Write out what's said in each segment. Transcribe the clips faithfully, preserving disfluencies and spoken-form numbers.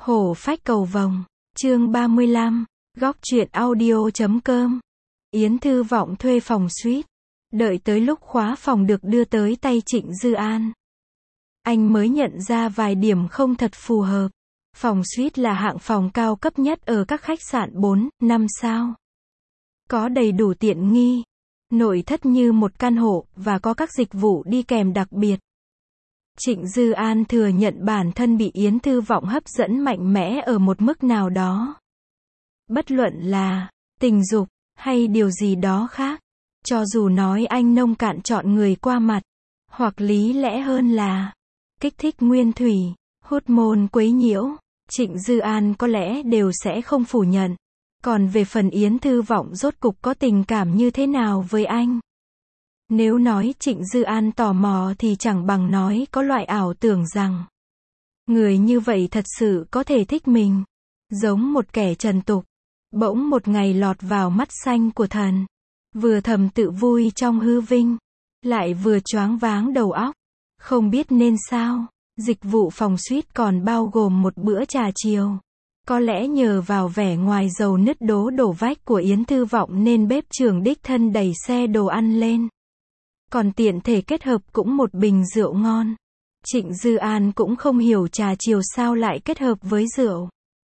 Hổ phách cầu vồng, chương ba mươi lăm, góc truyện audio chấm com. Yến Thư Vọng thuê phòng suite, đợi tới lúc khóa phòng được đưa tới tay Trịnh Dư An. Anh mới nhận ra vài điểm không thật phù hợp. Phòng suite là hạng phòng cao cấp nhất ở các khách sạn bốn, năm sao. Có đầy đủ tiện nghi, nội thất như một căn hộ, và có các dịch vụ đi kèm đặc biệt. Trịnh Dư An thừa nhận bản thân bị Yến Thư Vọng hấp dẫn mạnh mẽ ở một mức nào đó. Bất luận là tình dục, hay điều gì đó khác. Cho dù nói anh nông cạn chọn người qua mặt, hoặc lý lẽ hơn là kích thích nguyên thủy, hút môn quấy nhiễu, Trịnh Dư An có lẽ đều sẽ không phủ nhận. Còn về phần Yến Thư Vọng rốt cục có tình cảm như thế nào với anh? Nếu nói Trịnh Dư An tò mò thì chẳng bằng nói có loại ảo tưởng rằng người như vậy thật sự có thể thích mình. Giống một kẻ trần tục, bỗng một ngày lọt vào mắt xanh của thần. Vừa thầm tự vui trong hư vinh, lại vừa choáng váng đầu óc, không biết nên sao. Dịch vụ phòng suite còn bao gồm một bữa trà chiều. Có lẽ nhờ vào vẻ ngoài dầu nứt đố đổ vách của Yến Thư Vọng nên bếp trưởng đích thân đẩy xe đồ ăn lên. Còn tiện thể kết hợp cũng một bình rượu ngon. Trịnh Dư An cũng không hiểu trà chiều sao lại kết hợp với rượu.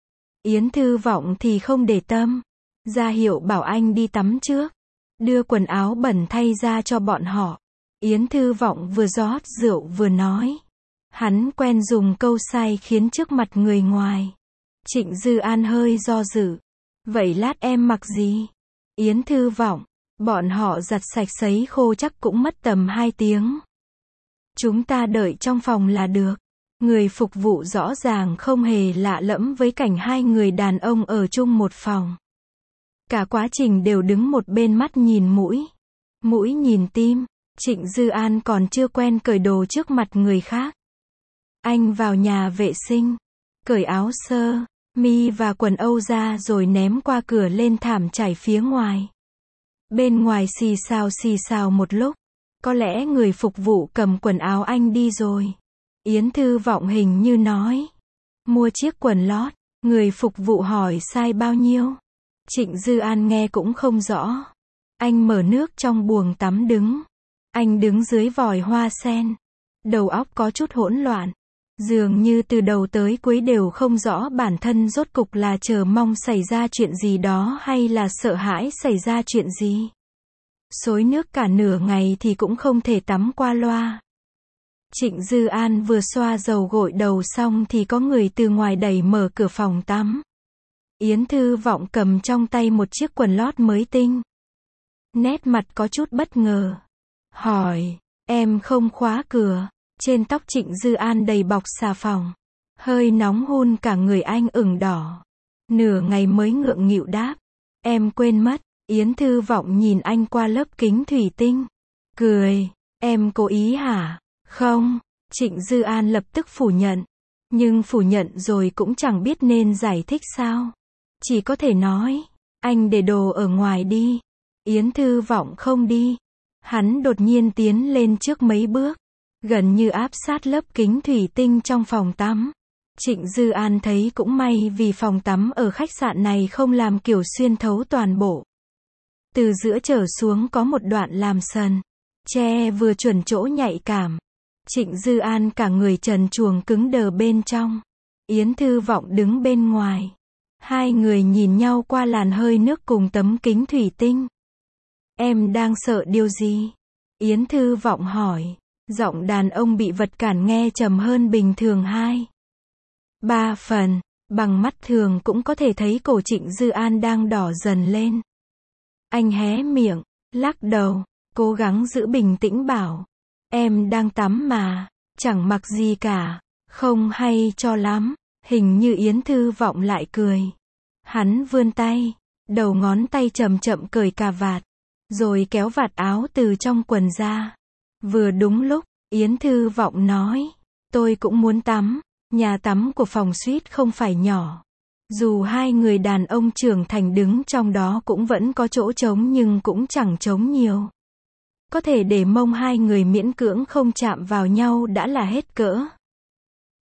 Yến Thư Vọng thì không để tâm, ra hiệu bảo anh đi tắm trước, đưa quần áo bẩn thay ra cho bọn họ. Yến Thư Vọng vừa rót rượu vừa nói. Hắn quen dùng câu sai khiến trước mặt người ngoài. Trịnh Dư An hơi do dự. Vậy lát em mặc gì? Yến Thư Vọng, bọn họ giặt sạch sấy khô chắc cũng mất tầm hai tiếng. Chúng ta đợi trong phòng là được. Người phục vụ rõ ràng không hề lạ lẫm với cảnh hai người đàn ông ở chung một phòng. Cả quá trình đều đứng một bên mắt nhìn mũi, mũi nhìn tim. Trịnh Dư An còn chưa quen cởi đồ trước mặt người khác. Anh vào nhà vệ sinh, cởi áo sơ mi và quần âu ra rồi ném qua cửa lên thảm trải phía ngoài. Bên ngoài xì xào xì xào một lúc, có lẽ người phục vụ cầm quần áo anh đi rồi. Yến Thư Vọng hình như nói, mua chiếc quần lót. Người phục vụ hỏi sai bao nhiêu. Trịnh Dư An nghe cũng không rõ. Anh mở nước trong buồng tắm đứng. Anh đứng dưới vòi hoa sen, đầu óc có chút hỗn loạn. Dường như từ đầu tới cuối đều không rõ bản thân rốt cục là chờ mong xảy ra chuyện gì đó hay là sợ hãi xảy ra chuyện gì. Xối nước cả nửa ngày thì cũng không thể tắm qua loa. Trịnh Dư An vừa xoa dầu gội đầu xong thì có người từ ngoài đẩy mở cửa phòng tắm. Yến Thư Vọng cầm trong tay một chiếc quần lót mới tinh. Nét mặt có chút bất ngờ. Hỏi, em không khóa cửa. Trên tóc Trịnh Dư An đầy bọc xà phòng. Hơi nóng hun cả người anh ửng đỏ. Nửa ngày mới ngượng nghịu đáp. Em quên mất. Yến Thư Vọng nhìn anh qua lớp kính thủy tinh. Cười. Em cố ý hả? Không. Trịnh Dư An lập tức phủ nhận. Nhưng phủ nhận rồi cũng chẳng biết nên giải thích sao. Chỉ có thể nói. Anh để đồ ở ngoài đi. Yến Thư Vọng không đi. Hắn đột nhiên tiến lên trước mấy bước, gần như áp sát lớp kính thủy tinh trong phòng tắm. Trịnh Dư An thấy cũng may vì phòng tắm ở khách sạn này không làm kiểu xuyên thấu toàn bộ. Từ giữa trở xuống có một đoạn làm sần, che vừa chuẩn chỗ nhạy cảm. Trịnh Dư An cả người trần truồng cứng đờ bên trong. Yến Thư Vọng đứng bên ngoài. Hai người nhìn nhau qua làn hơi nước cùng tấm kính thủy tinh. Em đang sợ điều gì? Yến Thư Vọng hỏi. Giọng đàn ông bị vật cản nghe trầm hơn bình thường hai ba phần. Bằng mắt thường cũng có thể thấy cổ Trịnh Dư An đang đỏ dần lên. Anh hé miệng, lắc đầu, cố gắng giữ bình tĩnh bảo. Em đang tắm mà, chẳng mặc gì cả. Không hay cho lắm. Hình như Yến Thư Vọng lại cười. Hắn vươn tay, đầu ngón tay chậm chậm cởi cà vạt, rồi kéo vạt áo từ trong quần ra. Vừa đúng lúc, Yến Thư Vọng nói, tôi cũng muốn tắm. Nhà tắm của phòng suite không phải nhỏ. Dù hai người đàn ông trưởng thành đứng trong đó cũng vẫn có chỗ trống nhưng cũng chẳng trống nhiều. Có thể để mông hai người miễn cưỡng không chạm vào nhau đã là hết cỡ.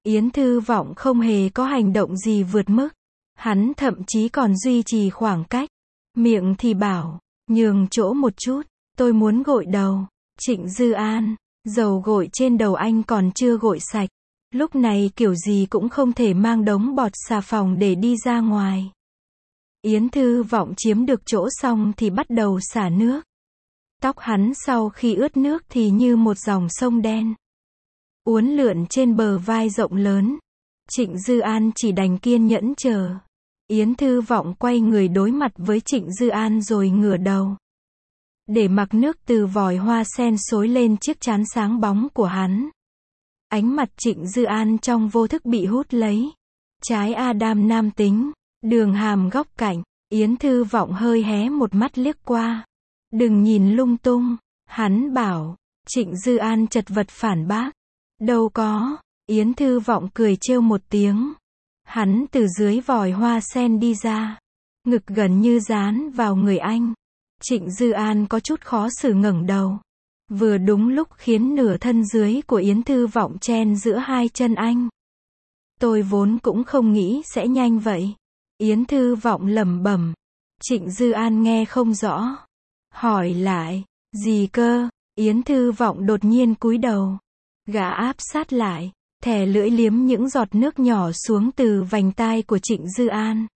Yến Thư Vọng không hề có hành động gì vượt mức. Hắn thậm chí còn duy trì khoảng cách. Miệng thì bảo, nhường chỗ một chút, tôi muốn gội đầu. Trịnh Dư An, dầu gội trên đầu anh còn chưa gội sạch. Lúc này kiểu gì cũng không thể mang đống bọt xà phòng để đi ra ngoài. Yến Thư Vọng chiếm được chỗ xong thì bắt đầu xả nước. Tóc hắn sau khi ướt nước thì như một dòng sông đen, uốn lượn trên bờ vai rộng lớn. Trịnh Dư An chỉ đành kiên nhẫn chờ. Yến Thư Vọng quay người đối mặt với Trịnh Dư An rồi ngửa đầu, để mặc nước từ vòi hoa sen xối lên chiếc trán sáng bóng của hắn. Ánh mặt Trịnh Dư An trong vô thức bị hút lấy. Trái Adam nam tính, đường hàm góc cạnh. Yến Thư Vọng hơi hé một mắt liếc qua. Đừng nhìn lung tung, hắn bảo. Trịnh Dư An chật vật phản bác. Đâu có. Yến Thư Vọng cười trêu một tiếng. Hắn từ dưới vòi hoa sen đi ra, ngực gần như dán vào người anh. Trịnh Dư An có chút khó xử ngẩng đầu. Vừa đúng lúc khiến nửa thân dưới của Yến Thư Vọng chen giữa hai chân anh. Tôi vốn cũng không nghĩ sẽ nhanh vậy. Yến Thư Vọng lẩm bẩm. Trịnh Dư An nghe không rõ. Hỏi lại, gì cơ? Yến Thư Vọng đột nhiên cúi đầu. Gã áp sát lại, thè lưỡi liếm những giọt nước nhỏ xuống từ vành tai của Trịnh Dư An.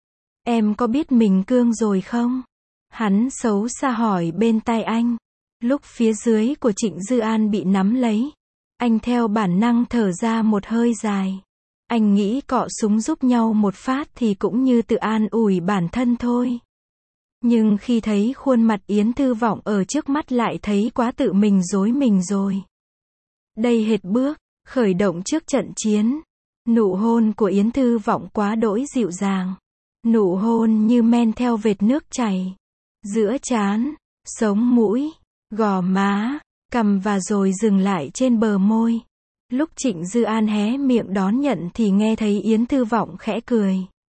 Em có biết mình cương rồi không? Hắn xấu xa hỏi bên tai anh. Lúc phía dưới của Trịnh Dư An bị nắm lấy, anh theo bản năng thở ra một hơi dài. Anh nghĩ cọ súng giúp nhau một phát thì cũng như tự an ủi bản thân thôi. Nhưng khi thấy khuôn mặt Yến Thư Vọng ở trước mắt lại thấy quá tự mình dối mình rồi. Đây hệt bước khởi động trước trận chiến. Nụ hôn của Yến Thư Vọng quá đỗi dịu dàng. Nụ hôn như men theo vệt nước chảy. Giữa trán, sống mũi, gò má, cằm và rồi dừng lại trên bờ môi. Lúc Trịnh Dư An hé miệng đón nhận thì nghe thấy Yến Thư Vọng khẽ cười.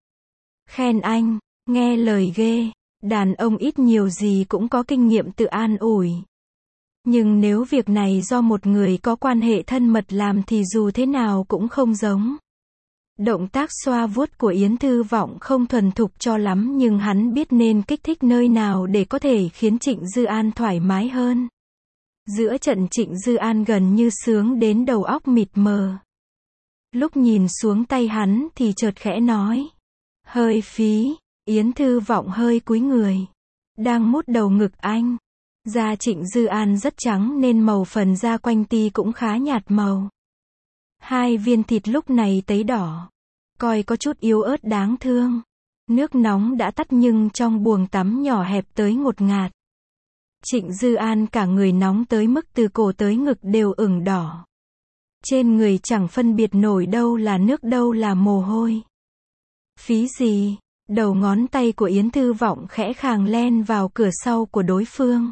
Khen anh, nghe lời ghê. Đàn ông ít nhiều gì cũng có kinh nghiệm tự an ủi. Nhưng nếu việc này do một người có quan hệ thân mật làm thì dù thế nào cũng không giống. Động tác xoa vuốt của Yến Thư Vọng không thuần thục cho lắm nhưng hắn biết nên kích thích nơi nào để có thể khiến Trịnh Dư An thoải mái hơn. Giữa trận Trịnh Dư An gần như sướng đến đầu óc mịt mờ. Lúc nhìn xuống tay hắn thì chợt khẽ nói. Hơi phí. Yến Thư Vọng hơi cúi người. Đang mút đầu ngực anh. Da Trịnh Dư An rất trắng nên màu phần da quanh ti cũng khá nhạt màu. Hai viên thịt lúc này tấy đỏ. Coi có chút yếu ớt đáng thương. Nước nóng đã tắt nhưng trong buồng tắm nhỏ hẹp tới ngột ngạt. Trịnh Dư An cả người nóng tới mức từ cổ tới ngực đều ửng đỏ. Trên người chẳng phân biệt nổi đâu là nước đâu là mồ hôi. Phí gì? Đầu ngón tay của Yến Thư Vọng khẽ khàng len vào cửa sau của đối phương.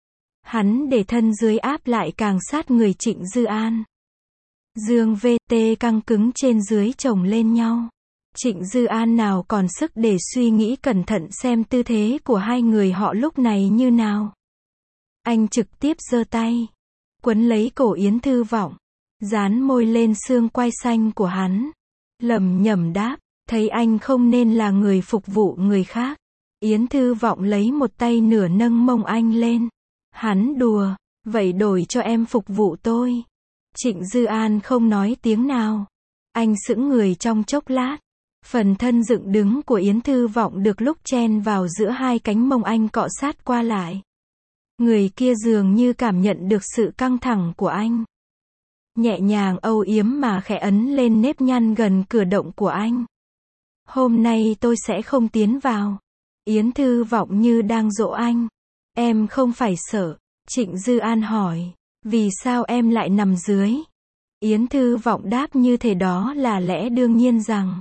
Hắn để thân dưới áp lại càng sát người Trịnh Dư An. Dương vê tê căng cứng trên dưới chồng lên nhau. Trịnh Dư An nào còn sức để suy nghĩ cẩn thận xem tư thế của hai người họ lúc này như nào. Anh trực tiếp giơ tay, quấn lấy cổ Yến Thư Vọng, dán môi lên xương quai xanh của hắn. Lẩm nhẩm đáp, thấy anh không nên là người phục vụ người khác. Yến Thư Vọng lấy một tay nửa nâng mông anh lên. Hắn đùa, vậy đổi cho em phục vụ tôi. Trịnh Dư An không nói tiếng nào. Anh sững người trong chốc lát. Phần thân dựng đứng của Yến Thư Vọng được lúc chen vào giữa hai cánh mông anh cọ sát qua lại. Người kia dường như cảm nhận được sự căng thẳng của anh. Nhẹ nhàng âu yếm mà khẽ ấn lên nếp nhăn gần cửa động của anh. Hôm nay tôi sẽ không tiến vào. Yến Thư Vọng như đang dỗ anh. Em không phải sợ. Trịnh Dư An hỏi. Vì sao em lại nằm dưới? Yến Thư Vọng đáp như thể đó là lẽ đương nhiên rằng.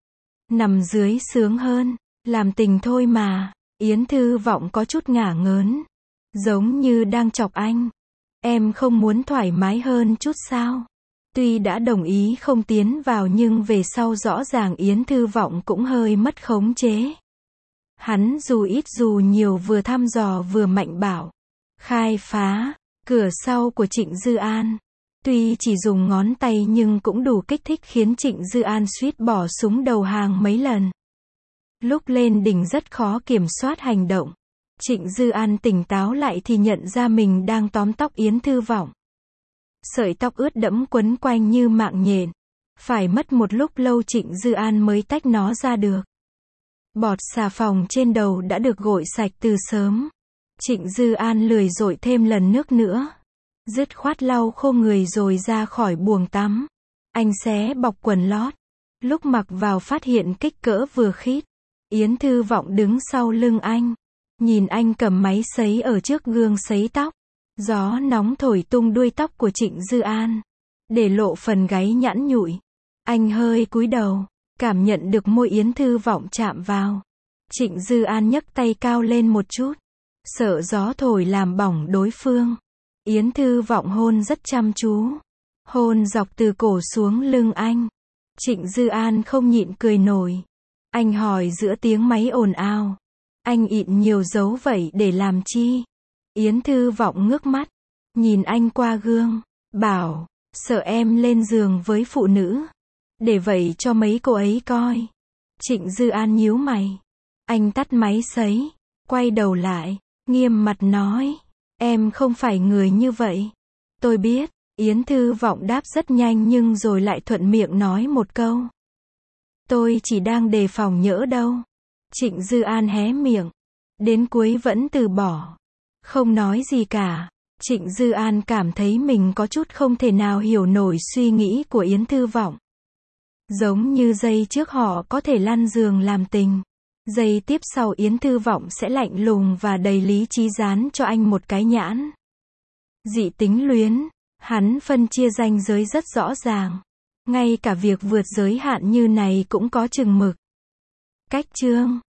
Nằm dưới sướng hơn. Làm tình thôi mà. Yến Thư Vọng có chút ngả ngớn. Giống như đang chọc anh. Em không muốn thoải mái hơn chút sao? Tuy đã đồng ý không tiến vào nhưng về sau rõ ràng Yến Thư Vọng cũng hơi mất khống chế. Hắn dù ít dù nhiều vừa thăm dò vừa mạnh bảo. Khai phá cửa sau của Trịnh Dư An. Tuy chỉ dùng ngón tay nhưng cũng đủ kích thích khiến Trịnh Dư An suýt bỏ súng đầu hàng mấy lần. Lúc lên đỉnh rất khó kiểm soát hành động. Trịnh Dư An tỉnh táo lại thì nhận ra mình đang tóm tóc Yến Thư Vọng. Sợi tóc ướt đẫm quấn quanh như mạng nhện. Phải mất một lúc lâu Trịnh Dư An mới tách nó ra được. Bọt xà phòng trên đầu đã được gội sạch từ sớm. Trịnh Dư An lười dội thêm lần nước nữa. Dứt khoát lau khô người rồi ra khỏi buồng tắm. Anh xé bọc quần lót. Lúc mặc vào phát hiện kích cỡ vừa khít. Yến Thư Vọng đứng sau lưng anh. Nhìn anh cầm máy sấy ở trước gương sấy tóc. Gió nóng thổi tung đuôi tóc của Trịnh Dư An. Để lộ phần gáy nhẵn nhụi. Anh hơi cúi đầu. Cảm nhận được môi Yến Thư Vọng chạm vào. Trịnh Dư An nhấc tay cao lên một chút. Sợ gió thổi làm bỏng đối phương. Yến Thư Vọng hôn rất chăm chú. Hôn dọc từ cổ xuống lưng anh. Trịnh Dư An không nhịn cười nổi. Anh hỏi giữa tiếng máy ồn ào. Anh ịn nhiều dấu vậy để làm chi? Yến Thư Vọng ngước mắt. Nhìn anh qua gương. Bảo, sợ em lên giường với phụ nữ. Để vậy cho mấy cô ấy coi. Trịnh Dư An nhíu mày. Anh tắt máy sấy. Quay đầu lại. Nghiêm mặt nói. Em không phải người như vậy. Tôi biết. Yến Thư Vọng đáp rất nhanh nhưng rồi lại thuận miệng nói một câu. Tôi chỉ đang đề phòng nhỡ đâu. Trịnh Dư An hé miệng. Đến cuối vẫn từ bỏ. Không nói gì cả. Trịnh Dư An cảm thấy mình có chút không thể nào hiểu nổi suy nghĩ của Yến Thư Vọng. Giống như giây trước họ có thể lăn giường làm tình. Giây tiếp sau Yến Thư Vọng sẽ lạnh lùng và đầy lý trí dán cho anh một cái nhãn. Dị tính luyến. Hắn phân chia ranh giới rất rõ ràng. Ngay cả việc vượt giới hạn như này cũng có chừng mực. Cách chương